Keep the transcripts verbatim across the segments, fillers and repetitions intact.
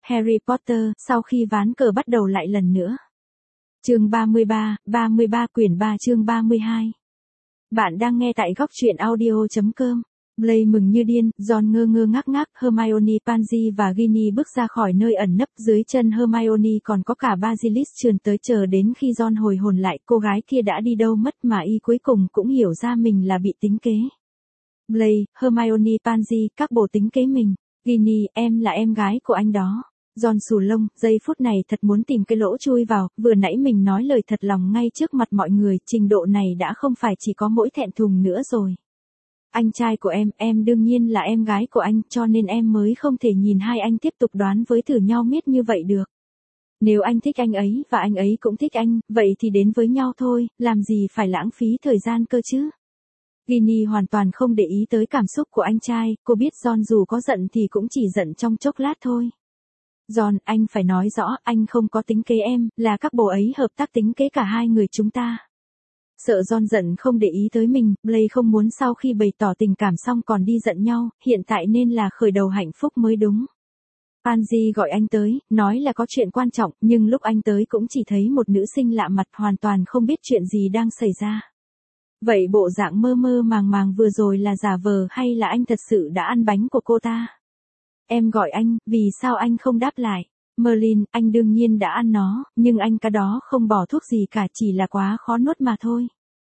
Harry Potter, sau khi ván cờ bắt đầu lại lần nữa. Chương ba mươi ba, ba mươi ba quyển ba chương ba mươi hai. Bạn đang nghe tại góc truyện audio chấm com. Blaise mừng như điên, Ron ngơ ngơ ngác ngác, Hermione, Pansy và Ginny bước ra khỏi nơi ẩn nấp, dưới chân Hermione còn có cả Basilisk trườn tới, chờ đến khi Ron hồi hồn lại, cô gái kia đã đi đâu mất mà y cuối cùng cũng hiểu ra mình là bị tính kế. Blaise, Hermione, Pansy, các bồ tính kế mình. Ginny, em là em gái của anh đó. Ron xù lông, giây phút này thật muốn tìm cái lỗ chui vào, vừa nãy mình nói lời thật lòng ngay trước mặt mọi người, trình độ này đã không phải chỉ có mỗi thẹn thùng nữa rồi. Anh trai của em, em đương nhiên là em gái của anh, cho nên em mới không thể nhìn hai anh tiếp tục đoán với thử nhau miết như vậy được. Nếu anh thích anh ấy và anh ấy cũng thích anh, vậy thì đến với nhau thôi, làm gì phải lãng phí thời gian cơ chứ. Ginny hoàn toàn không để ý tới cảm xúc của anh trai, cô biết Ron dù có giận thì cũng chỉ giận trong chốc lát thôi. Ron, anh phải nói rõ, anh không có tính kế em, là các bồ ấy hợp tác tính kế cả hai người chúng ta. Sợ Ron giận không để ý tới mình, Blaise không muốn sau khi bày tỏ tình cảm xong còn đi giận nhau, hiện tại nên là khởi đầu hạnh phúc mới đúng. Pansy gọi anh tới, nói là có chuyện quan trọng, nhưng lúc anh tới cũng chỉ thấy một nữ sinh lạ mặt hoàn toàn không biết chuyện gì đang xảy ra. Vậy bộ dạng mơ mơ màng màng vừa rồi là giả vờ hay là anh thật sự đã ăn bánh của cô ta? Em gọi anh, vì sao anh không đáp lại? Merlin, anh đương nhiên đã ăn nó, nhưng anh cái đó không bỏ thuốc gì cả, chỉ là quá khó nuốt mà thôi.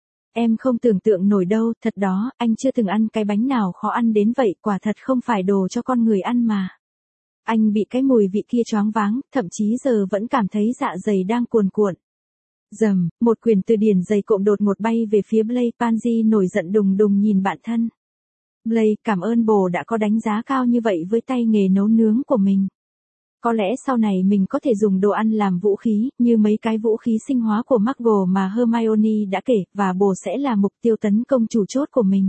Em không tưởng tượng nổi đâu, thật đó, anh chưa từng ăn cái bánh nào khó ăn đến vậy, quả thật không phải đồ cho con người ăn mà. Anh bị cái mùi vị kia choáng váng, thậm chí giờ vẫn cảm thấy dạ dày đang cuồn cuộn. Dầm, một quyển từ điển dày cộm đột ngột bay về phía Blaise. Pansy nổi giận đùng đùng nhìn bạn thân. Blaise, cảm ơn bồ đã có đánh giá cao như vậy với tay nghề nấu nướng của mình. Có lẽ sau này mình có thể dùng đồ ăn làm vũ khí, như mấy cái vũ khí sinh hóa của McGonagall mà Hermione đã kể, và bồ sẽ là mục tiêu tấn công chủ chốt của mình.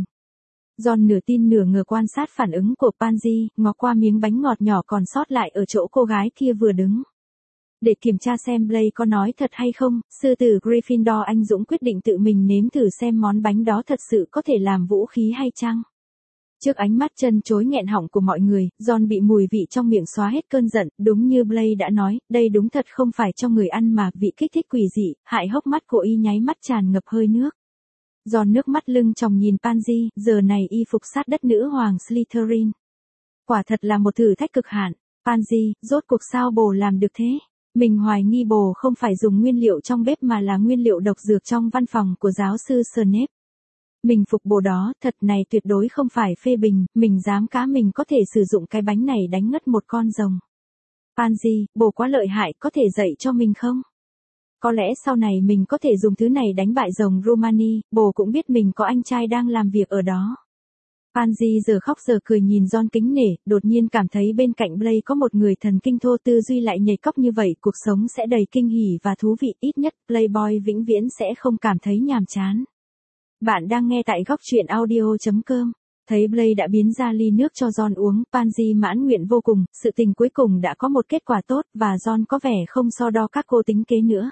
Ron nửa tin nửa ngờ quan sát phản ứng của Pansy, ngó qua miếng bánh ngọt nhỏ còn sót lại ở chỗ cô gái kia vừa đứng. Để kiểm tra xem Blaise có nói thật hay không, sư tử Gryffindor anh dũng quyết định tự mình nếm thử xem món bánh đó thật sự có thể làm vũ khí hay chăng. Trước ánh mắt chân chối nghẹn họng của mọi người, Ron bị mùi vị trong miệng xóa hết cơn giận, đúng như Blaise đã nói, đây đúng thật không phải cho người ăn mà, vị kích thích quỷ dị, hại hốc mắt của y nháy mắt tràn ngập hơi nước. Ron nước mắt lưng tròng nhìn Pansy, giờ này y phục sát đất nữ hoàng Slytherin. Quả thật là một thử thách cực hạn. Pansy, rốt cuộc sao bồ làm được thế? Mình hoài nghi bồ không phải dùng nguyên liệu trong bếp mà là nguyên liệu độc dược trong văn phòng của giáo sư Snape. Mình phục bồ đó, thật này tuyệt đối không phải phê bình, mình dám cá mình có thể sử dụng cái bánh này đánh ngất một con rồng. Pansy, bồ quá lợi hại, có thể dạy cho mình không? Có lẽ sau này mình có thể dùng thứ này đánh bại rồng Romani, bồ cũng biết mình có anh trai đang làm việc ở đó. Pansy giờ khóc giờ cười nhìn Ron kính nể, đột nhiên cảm thấy bên cạnh Blaise có một người thần kinh thô, tư duy lại nhảy cóc như vậy, cuộc sống sẽ đầy kinh hỉ và thú vị, ít nhất Playboy vĩnh viễn sẽ không cảm thấy nhàm chán. Bạn đang nghe tại góc truyện audio chấm com. Thấy Blaise đã biến ra ly nước cho Ron uống, Pansy mãn nguyện vô cùng, sự tình cuối cùng đã có một kết quả tốt, và Ron có vẻ không so đo các cô tính kế nữa.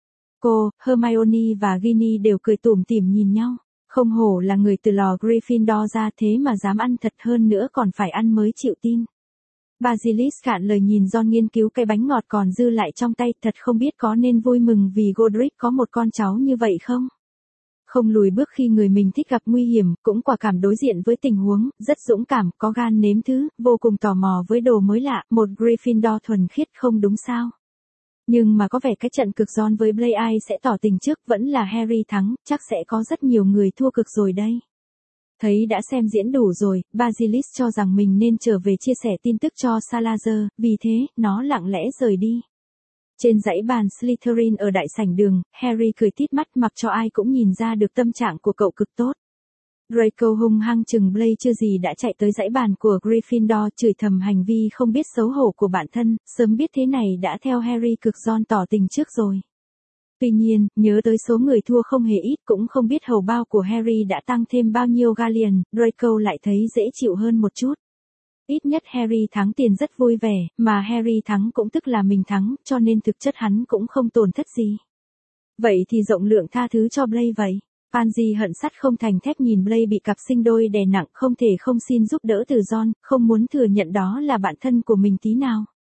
Cô, Hermione và Ginny đều cười tủm tỉm nhìn nhau. Không hổ là người từ lò Gryffindor ra, thế mà dám ăn thật, hơn nữa còn phải ăn mới chịu tin. Basilisk cạn lời nhìn Ron nghiên cứu cái bánh ngọt còn dư lại trong tay, thật không biết có nên vui mừng vì Godric có một con cháu như vậy không? Không lùi bước khi người mình thích gặp nguy hiểm, cũng quả cảm đối diện với tình huống, rất dũng cảm, có gan nếm thứ, vô cùng tò mò với đồ mới lạ, một Gryffindor thuần khiết không đúng sao? Nhưng mà có vẻ cái trận cực Ron với Blaise ai sẽ tỏ tình trước, vẫn là Harry thắng, chắc sẽ có rất nhiều người thua cực rồi đây. Thấy đã xem diễn đủ rồi, Basilisk cho rằng mình nên trở về chia sẻ tin tức cho Salazar, vì thế, nó lặng lẽ rời đi. Trên dãy bàn Slytherin ở đại sảnh đường, Harry cười tít mắt mặc cho ai cũng nhìn ra được tâm trạng của cậu cực tốt. Draco hung hăng chừng Blaise chưa gì đã chạy tới dãy bàn của Gryffindor, chửi thầm hành vi không biết xấu hổ của bản thân, sớm biết thế này đã theo Harry cực Ron tỏ tình trước rồi. Tuy nhiên, nhớ tới số người thua không hề ít, cũng không biết hầu bao của Harry đã tăng thêm bao nhiêu galleon, Draco lại thấy dễ chịu hơn một chút. Ít nhất Harry thắng tiền rất vui vẻ, mà Harry thắng cũng tức là mình thắng, cho nên thực chất hắn cũng không tổn thất gì. Vậy thì rộng lượng tha thứ cho Blaise vậy. Pansy hận sắt không thành thép nhìn Blaise bị cặp sinh đôi đè nặng, không thể không xin giúp đỡ từ Ron, không muốn thừa nhận đó là bạn thân của mình tí nào.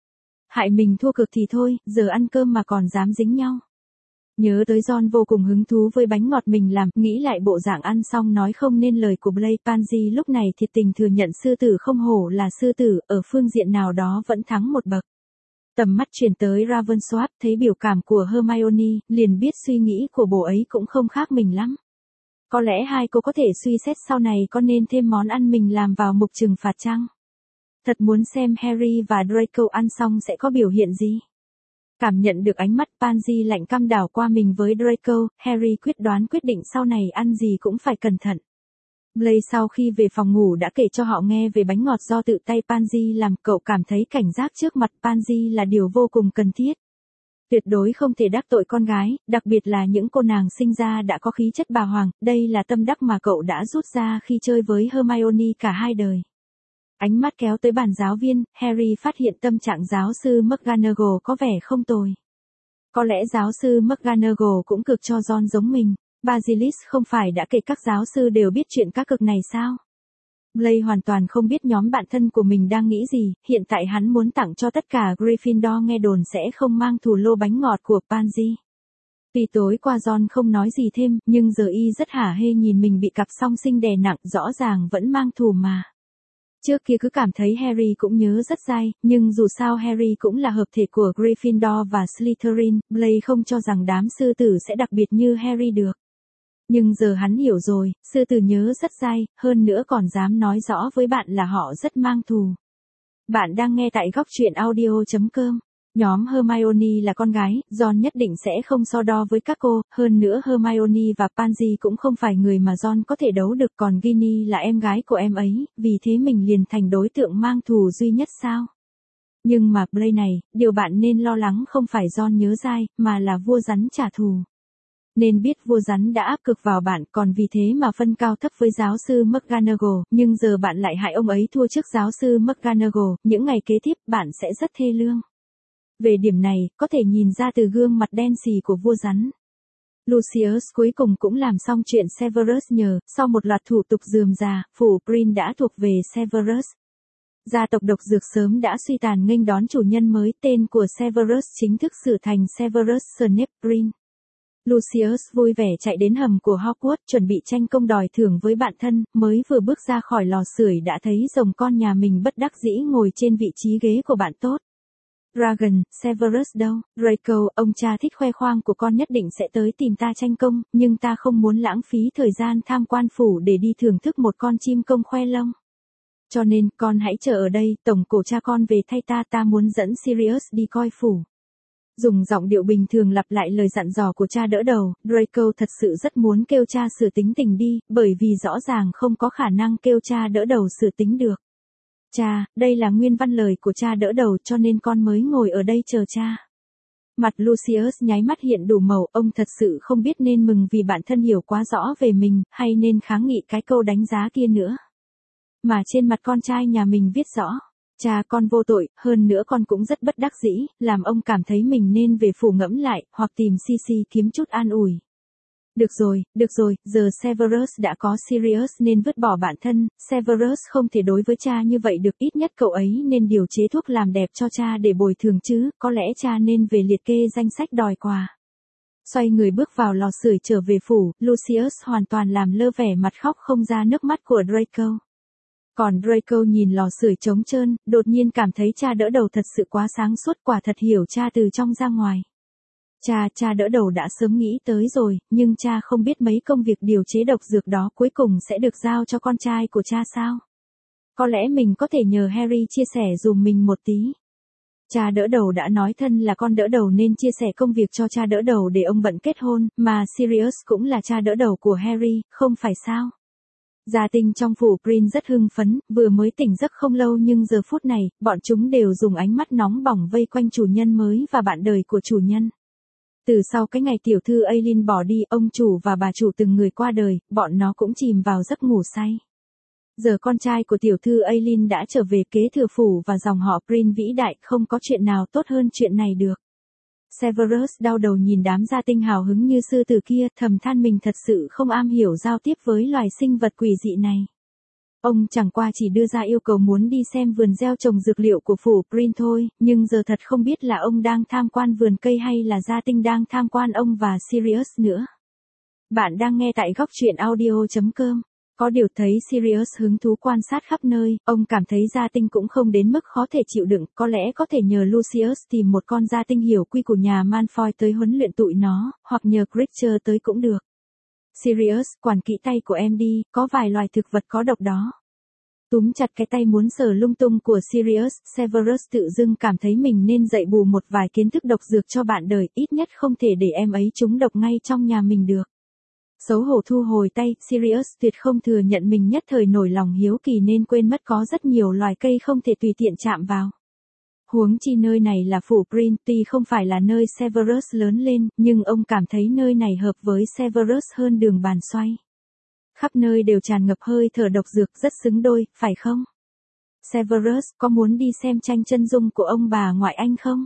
Hại mình thua cực thì thôi, giờ ăn cơm mà còn dám dính nhau. Nhớ tới John vô cùng hứng thú với bánh ngọt mình làm, nghĩ lại bộ dạng ăn xong nói không nên lời của Blaise, Pansy lúc này thiệt tình thừa nhận sư tử không hổ là sư tử, ở phương diện nào đó vẫn thắng một bậc. Tầm mắt chuyển tới Ravensworth, thấy biểu cảm của Hermione, liền biết suy nghĩ của bồ ấy cũng không khác mình lắm. Có lẽ hai cô có thể suy xét sau này có nên thêm món ăn mình làm vào mục trừng phạt chăng? Thật muốn xem Harry và Draco ăn xong sẽ có biểu hiện gì. Cảm nhận được ánh mắt Pansy lạnh căm đảo qua mình với Draco, Harry quyết đoán quyết định sau này ăn gì cũng phải cẩn thận. Blaise sau khi về phòng ngủ đã kể cho họ nghe về bánh ngọt do tự tay Pansy làm, cậu cảm thấy cảnh giác trước mặt Pansy là điều vô cùng cần thiết. Tuyệt đối không thể đắc tội con gái, đặc biệt là những cô nàng sinh ra đã có khí chất bà hoàng, đây là tâm đắc mà cậu đã rút ra khi chơi với Hermione cả hai đời. Ánh mắt kéo tới bàn giáo viên, Harry phát hiện tâm trạng giáo sư McGonagall có vẻ không tồi. Có lẽ giáo sư McGonagall cũng cực cho Ron giống mình. Basilisk không phải đã kể các giáo sư đều biết chuyện các cực này sao? Blaise hoàn toàn không biết nhóm bạn thân của mình đang nghĩ gì, hiện tại hắn muốn tặng cho tất cả Gryffindor nghe đồn sẽ không mang thù lô bánh ngọt của Pansy. Tuy tối qua Ron không nói gì thêm, nhưng giờ y rất hả hê nhìn mình bị cặp song sinh đè nặng, rõ ràng vẫn mang thù mà. Trước kia cứ cảm thấy Harry cũng nhớ rất dai, nhưng dù sao Harry cũng là hợp thể của Gryffindor và Slytherin, Blaise không cho rằng đám sư tử sẽ đặc biệt như Harry được. Nhưng giờ hắn hiểu rồi, sư tử nhớ rất dai, hơn nữa còn dám nói rõ với bạn là họ rất mang thù. Bạn đang nghe tại góc truyện audio chấm com. Nhóm Hermione là con gái, Ron nhất định sẽ không so đo với các cô, hơn nữa Hermione và Pansy cũng không phải người mà Ron có thể đấu được, còn Ginny là em gái của em ấy, vì thế mình liền thành đối tượng mang thù duy nhất sao? Nhưng mà Blaise này, điều bạn nên lo lắng không phải Ron nhớ dai, mà là vua rắn trả thù. Nên biết vua rắn đã áp cực vào bạn, còn vì thế mà phân cao thấp với giáo sư McGonagall, nhưng giờ bạn lại hại ông ấy thua trước giáo sư McGonagall, những ngày kế tiếp bạn sẽ rất thê lương. Về điểm này, có thể nhìn ra từ gương mặt đen xì của vua rắn. Lucius cuối cùng cũng làm xong chuyện Severus nhờ, sau một loạt thủ tục rườm rà, phủ Prin đã thuộc về Severus. Gia tộc độc dược sớm đã suy tàn nghênh đón chủ nhân mới, tên của Severus chính thức sửa thành Severus Snape Prin. Lucius vui vẻ chạy đến hầm của Hogwarts chuẩn bị tranh công đòi thưởng với bạn thân, mới vừa bước ra khỏi lò sưởi đã thấy rồng con nhà mình bất đắc dĩ ngồi trên vị trí ghế của bạn tốt. Dragon, Severus đâu? Draco, ông cha thích khoe khoang của con nhất định sẽ tới tìm ta tranh công, nhưng ta không muốn lãng phí thời gian tham quan phủ để đi thưởng thức một con chim công khoe lông. Cho nên, con hãy chờ ở đây, tổng cổ cha con về thay ta, ta muốn dẫn Sirius đi coi phủ. Dùng giọng điệu bình thường lặp lại lời dặn dò của cha đỡ đầu, Draco thật sự rất muốn kêu cha sửa tính tình đi, bởi vì rõ ràng không có khả năng kêu cha đỡ đầu sửa tính được. Cha, đây là nguyên văn lời của cha đỡ đầu cho nên con mới ngồi ở đây chờ cha. Mặt Lucius nháy mắt hiện đủ màu, ông thật sự không biết nên mừng vì bản thân hiểu quá rõ về mình, hay nên kháng nghị cái câu đánh giá kia nữa. Mà trên mặt con trai nhà mình viết rõ. Cha con vô tội, hơn nữa con cũng rất bất đắc dĩ, làm ông cảm thấy mình nên về phủ ngẫm lại, hoặc tìm Sisi kiếm chút an ủi. Được rồi, được rồi, giờ Severus đã có Sirius nên vứt bỏ bản thân, Severus không thể đối với cha như vậy được, ít nhất cậu ấy nên điều chế thuốc làm đẹp cho cha để bồi thường chứ, có lẽ cha nên về liệt kê danh sách đòi quà. Xoay người bước vào lò sưởi trở về phủ, Lucius hoàn toàn làm lơ vẻ mặt khóc không ra nước mắt của Draco. Còn Draco nhìn lò sưởi trống trơn, đột nhiên cảm thấy cha đỡ đầu thật sự quá sáng suốt, quả thật hiểu cha từ trong ra ngoài. Cha, cha đỡ đầu đã sớm nghĩ tới rồi, nhưng cha không biết mấy công việc điều chế độc dược đó cuối cùng sẽ được giao cho con trai của cha sao? Có lẽ mình có thể nhờ Harry chia sẻ dùm mình một tí. Cha đỡ đầu đã nói thân là con đỡ đầu nên chia sẻ công việc cho cha đỡ đầu để ông bận kết hôn, mà Sirius cũng là cha đỡ đầu của Harry, không phải sao? Gia tinh trong phủ Prin rất hưng phấn, vừa mới tỉnh giấc không lâu nhưng giờ phút này, bọn chúng đều dùng ánh mắt nóng bỏng vây quanh chủ nhân mới và bạn đời của chủ nhân. Từ sau cái ngày tiểu thư Aileen bỏ đi, ông chủ và bà chủ từng người qua đời, bọn nó cũng chìm vào giấc ngủ say. Giờ con trai của tiểu thư Aileen đã trở về kế thừa phủ và dòng họ Prin vĩ đại, không có chuyện nào tốt hơn chuyện này được. Severus đau đầu nhìn đám gia tinh hào hứng như sư tử kia, thầm than mình thật sự không am hiểu giao tiếp với loài sinh vật quỷ dị này. Ông chẳng qua chỉ đưa ra yêu cầu muốn đi xem vườn gieo trồng dược liệu của phủ Prin thôi, nhưng giờ thật không biết là ông đang tham quan vườn cây hay là gia tinh đang tham quan ông và Sirius nữa. Bạn đang nghe tại góc truyện audio chấm com. Có điều thấy Sirius hứng thú quan sát khắp nơi, ông cảm thấy gia tinh cũng không đến mức khó thể chịu đựng, có lẽ có thể nhờ Lucius tìm một con gia tinh hiểu quy của nhà Malfoy tới huấn luyện tụi nó, hoặc nhờ Creature tới cũng được. Sirius, quản kỹ tay của em đi, có vài loài thực vật có độc đó. Túm chặt cái tay muốn sờ lung tung của Sirius, Severus tự dưng cảm thấy mình nên dạy bù một vài kiến thức độc dược cho bạn đời, ít nhất không thể để em ấy trúng độc ngay trong nhà mình được. Xấu hổ thu hồi tay, Sirius tuyệt không thừa nhận mình nhất thời nổi lòng hiếu kỳ nên quên mất có rất nhiều loài cây không thể tùy tiện chạm vào. Huống chi nơi này là phủ Prin, tuy không phải là nơi Severus lớn lên, nhưng ông cảm thấy nơi này hợp với Severus hơn đường bàn xoay. Khắp nơi đều tràn ngập hơi thở độc dược, rất xứng đôi, phải không? Severus, có muốn đi xem tranh chân dung của ông bà ngoại anh không?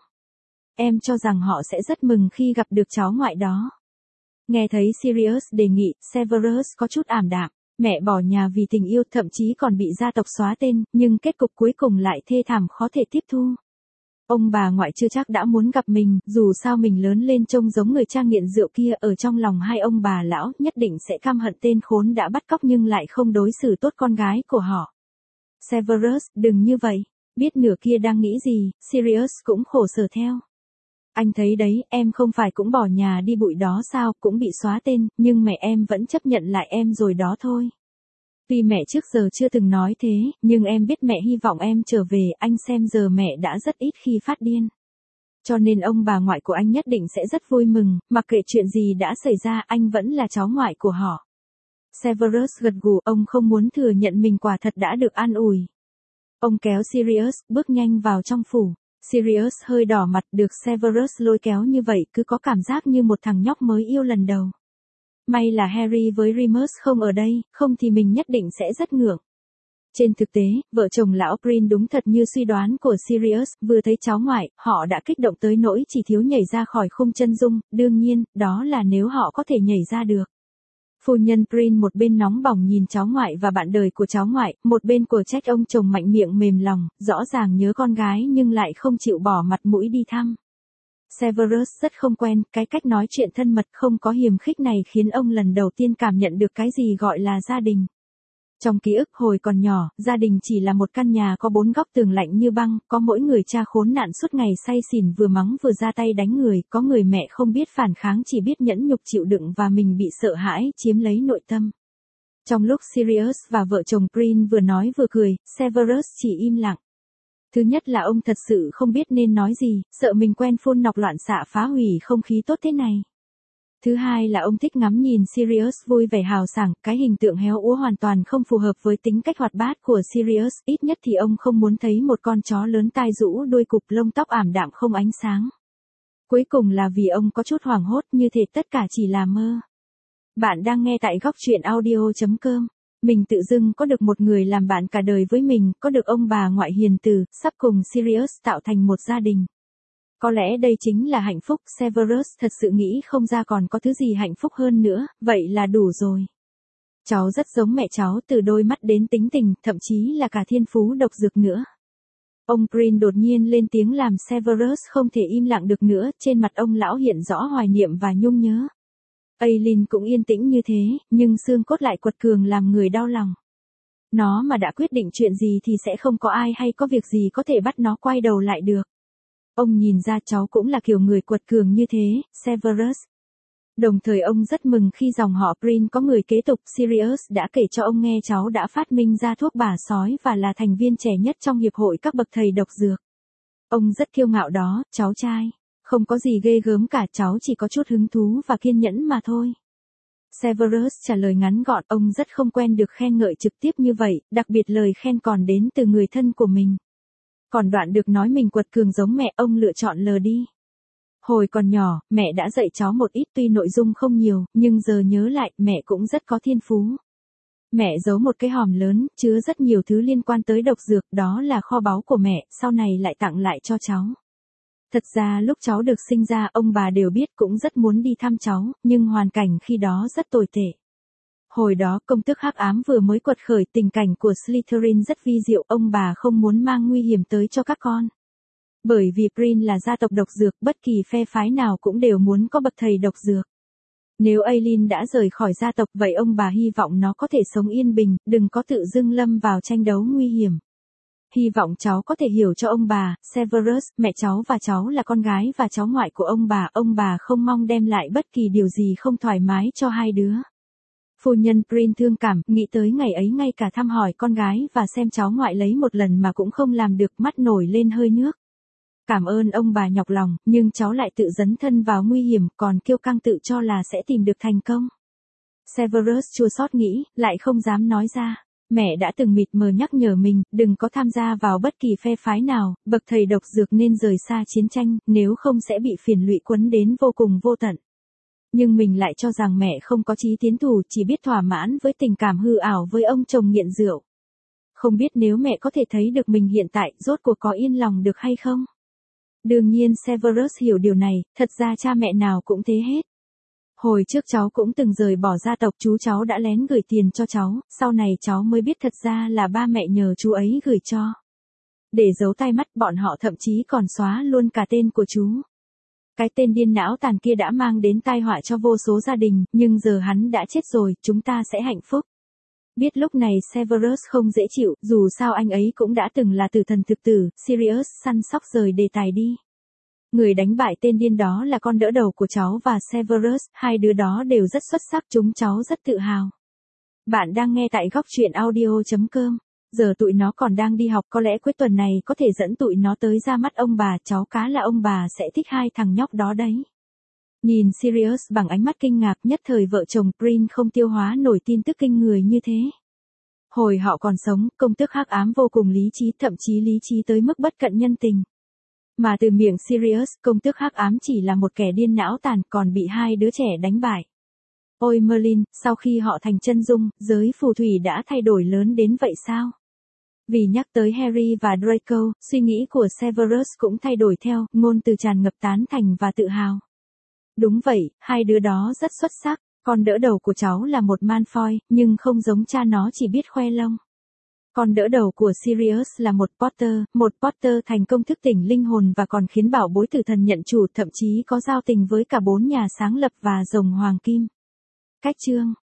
Em cho rằng họ sẽ rất mừng khi gặp được cháu ngoại đó. Nghe thấy Sirius đề nghị, Severus có chút ảm đạm. Mẹ bỏ nhà vì tình yêu, thậm chí còn bị gia tộc xóa tên, nhưng kết cục cuối cùng lại thê thảm khó thể tiếp thu. Ông bà ngoại chưa chắc đã muốn gặp mình, dù sao mình lớn lên trông giống người cha nghiện rượu kia, ở trong lòng hai ông bà lão nhất định sẽ căm hận tên khốn đã bắt cóc nhưng lại không đối xử tốt con gái của họ. Severus, đừng như vậy. Biết nửa kia đang nghĩ gì, Sirius cũng khổ sở theo. Anh thấy đấy, em không phải cũng bỏ nhà đi bụi đó sao, cũng bị xóa tên, nhưng mẹ em vẫn chấp nhận lại em rồi đó thôi. Tuy mẹ trước giờ chưa từng nói thế, nhưng em biết mẹ hy vọng em trở về, anh xem giờ mẹ đã rất ít khi phát điên. Cho nên ông bà ngoại của anh nhất định sẽ rất vui mừng, mặc kệ chuyện gì đã xảy ra, anh vẫn là cháu ngoại của họ. Severus gật gù, ông không muốn thừa nhận mình quả thật đã được an ủi. Ông kéo Sirius, bước nhanh vào trong phủ. Sirius hơi đỏ mặt, được Severus lôi kéo như vậy, cứ có cảm giác như một thằng nhóc mới yêu lần đầu. May là Harry với Remus không ở đây, không thì mình nhất định sẽ rất ngượng. Trên thực tế, vợ chồng lão Prin đúng thật như suy đoán của Sirius, vừa thấy cháu ngoại, họ đã kích động tới nỗi chỉ thiếu nhảy ra khỏi khung chân dung, đương nhiên, đó là nếu họ có thể nhảy ra được. Phu nhân Prin một bên nóng bỏng nhìn cháu ngoại và bạn đời của cháu ngoại, một bên của trách ông chồng mạnh miệng mềm lòng, rõ ràng nhớ con gái nhưng lại không chịu bỏ mặt mũi đi thăm. Severus rất không quen, cái cách nói chuyện thân mật không có hiềm khích này khiến ông lần đầu tiên cảm nhận được cái gì gọi là gia đình. Trong ký ức hồi còn nhỏ, gia đình chỉ là một căn nhà có bốn góc tường lạnh như băng, có mỗi người cha khốn nạn suốt ngày say xỉn vừa mắng vừa ra tay đánh người, có người mẹ không biết phản kháng chỉ biết nhẫn nhục chịu đựng và mình bị sợ hãi, chiếm lấy nội tâm. Trong lúc Sirius và vợ chồng Prin vừa nói vừa cười, Severus chỉ im lặng. Thứ nhất là ông thật sự không biết nên nói gì, sợ mình quen phun nọc loạn xạ phá hủy không khí tốt thế này. Thứ hai là ông thích ngắm nhìn Sirius vui vẻ hào sảng, cái hình tượng héo úa hoàn toàn không phù hợp với tính cách hoạt bát của Sirius, ít nhất thì ông không muốn thấy một con chó lớn tai rũ đuôi cụp lông tóc ảm đạm không ánh sáng. Cuối cùng là vì ông có chút hoảng hốt như thể tất cả chỉ là mơ. Bạn đang nghe tại góc truyện audio chấm com. Mình tự dưng có được một người làm bạn cả đời với mình, có được ông bà ngoại hiền từ, sắp cùng Sirius tạo thành một gia đình. Có lẽ đây chính là hạnh phúc, Severus thật sự nghĩ không ra còn có thứ gì hạnh phúc hơn nữa, vậy là đủ rồi. Cháu rất giống mẹ cháu từ đôi mắt đến tính tình, thậm chí là cả thiên phú độc dược nữa. Ông Prin đột nhiên lên tiếng làm Severus không thể im lặng được nữa, trên mặt ông lão hiện rõ hoài niệm và nhung nhớ. Aileen cũng yên tĩnh như thế, nhưng xương cốt lại quật cường làm người đau lòng. Nó mà đã quyết định chuyện gì thì sẽ không có ai hay có việc gì có thể bắt nó quay đầu lại được. Ông nhìn ra cháu cũng là kiểu người quật cường như thế, Severus. Đồng thời ông rất mừng khi dòng họ Prin có người kế tục. Sirius đã kể cho ông nghe cháu đã phát minh ra thuốc bả sói và là thành viên trẻ nhất trong hiệp hội các bậc thầy độc dược. Ông rất kiêu ngạo đó, cháu trai. Không có gì ghê gớm cả, cháu chỉ có chút hứng thú và kiên nhẫn mà thôi. Severus trả lời ngắn gọn, ông rất không quen được khen ngợi trực tiếp như vậy, đặc biệt lời khen còn đến từ người thân của mình. Còn đoạn được nói mình quật cường giống mẹ, ông lựa chọn lờ đi. Hồi còn nhỏ, mẹ đã dạy cháu một ít, tuy nội dung không nhiều, nhưng giờ nhớ lại, mẹ cũng rất có thiên phú. Mẹ giấu một cái hòm lớn, chứa rất nhiều thứ liên quan tới độc dược, đó là kho báu của mẹ, sau này lại tặng lại cho cháu. Thật ra lúc cháu được sinh ra, ông bà đều biết cũng rất muốn đi thăm cháu, nhưng hoàn cảnh khi đó rất tồi tệ. Hồi đó công tước hắc ám vừa mới quật khởi, tình cảnh của Slytherin rất vi diệu, ông bà không muốn mang nguy hiểm tới cho các con. Bởi vì Prin là gia tộc độc dược, bất kỳ phe phái nào cũng đều muốn có bậc thầy độc dược. Nếu Aileen đã rời khỏi gia tộc, vậy ông bà hy vọng nó có thể sống yên bình, đừng có tự dưng lâm vào tranh đấu nguy hiểm. Hy vọng cháu có thể hiểu cho ông bà, Severus, mẹ cháu và cháu là con gái và cháu ngoại của ông bà, ông bà không mong đem lại bất kỳ điều gì không thoải mái cho hai đứa. Phu nhân Prin thương cảm, nghĩ tới ngày ấy ngay cả thăm hỏi con gái và xem cháu ngoại lấy một lần mà cũng không làm được, mắt nổi lên hơi nước. Cảm ơn ông bà nhọc lòng, nhưng cháu lại tự dấn thân vào nguy hiểm, còn kiêu căng tự cho là sẽ tìm được thành công. Severus chua xót nghĩ, lại không dám nói ra. Mẹ đã từng mịt mờ nhắc nhở mình, đừng có tham gia vào bất kỳ phe phái nào, bậc thầy độc dược nên rời xa chiến tranh, nếu không sẽ bị phiền lụy quấn đến vô cùng vô tận. Nhưng mình lại cho rằng mẹ không có chí tiến thủ, chỉ biết thỏa mãn với tình cảm hư ảo với ông chồng nghiện rượu. Không biết nếu mẹ có thể thấy được mình hiện tại, rốt cuộc có yên lòng được hay không? Đương nhiên Severus hiểu điều này, thật ra cha mẹ nào cũng thế hết. Hồi trước cháu cũng từng rời bỏ gia tộc, chú cháu đã lén gửi tiền cho cháu, sau này cháu mới biết thật ra là ba mẹ nhờ chú ấy gửi cho. Để giấu tai mắt, bọn họ thậm chí còn xóa luôn cả tên của chú. Cái tên điên não tàn kia đã mang đến tai họa cho vô số gia đình, nhưng giờ hắn đã chết rồi, chúng ta sẽ hạnh phúc. Biết lúc này Severus không dễ chịu, dù sao anh ấy cũng đã từng là tử thần thực tử. Sirius săn sóc rời đề tài đi. Người đánh bại tên điên đó là con đỡ đầu của cháu và Severus, hai đứa đó đều rất xuất sắc, chúng cháu rất tự hào. Bạn đang nghe tại góc truyện audio chấm com. Giờ tụi nó còn đang đi học, có lẽ cuối tuần này có thể dẫn tụi nó tới ra mắt ông bà, cháu cá là ông bà sẽ thích hai thằng nhóc đó đấy. Nhìn Sirius bằng ánh mắt kinh ngạc, nhất thời vợ chồng Prin không tiêu hóa nổi tin tức kinh người như thế. Hồi họ còn sống, công tước hắc ám vô cùng lý trí, thậm chí lý trí tới mức bất cận nhân tình. Mà từ miệng Sirius, công tước hắc ám chỉ là một kẻ điên não tàn, còn bị hai đứa trẻ đánh bại. Ôi Merlin, sau khi họ thành chân dung, giới phù thủy đã thay đổi lớn đến vậy sao? Vì nhắc tới Harry và Draco, suy nghĩ của Severus cũng thay đổi theo, ngôn từ tràn ngập tán thành và tự hào. Đúng vậy, hai đứa đó rất xuất sắc, con đỡ đầu của cháu là một Malfoy, nhưng không giống cha nó chỉ biết khoe lông. Con đỡ đầu của Sirius là một Potter, một Potter thành công thức tỉnh linh hồn và còn khiến bảo bối tử thần nhận chủ, thậm chí có giao tình với cả bốn nhà sáng lập và rồng hoàng kim. Cách chương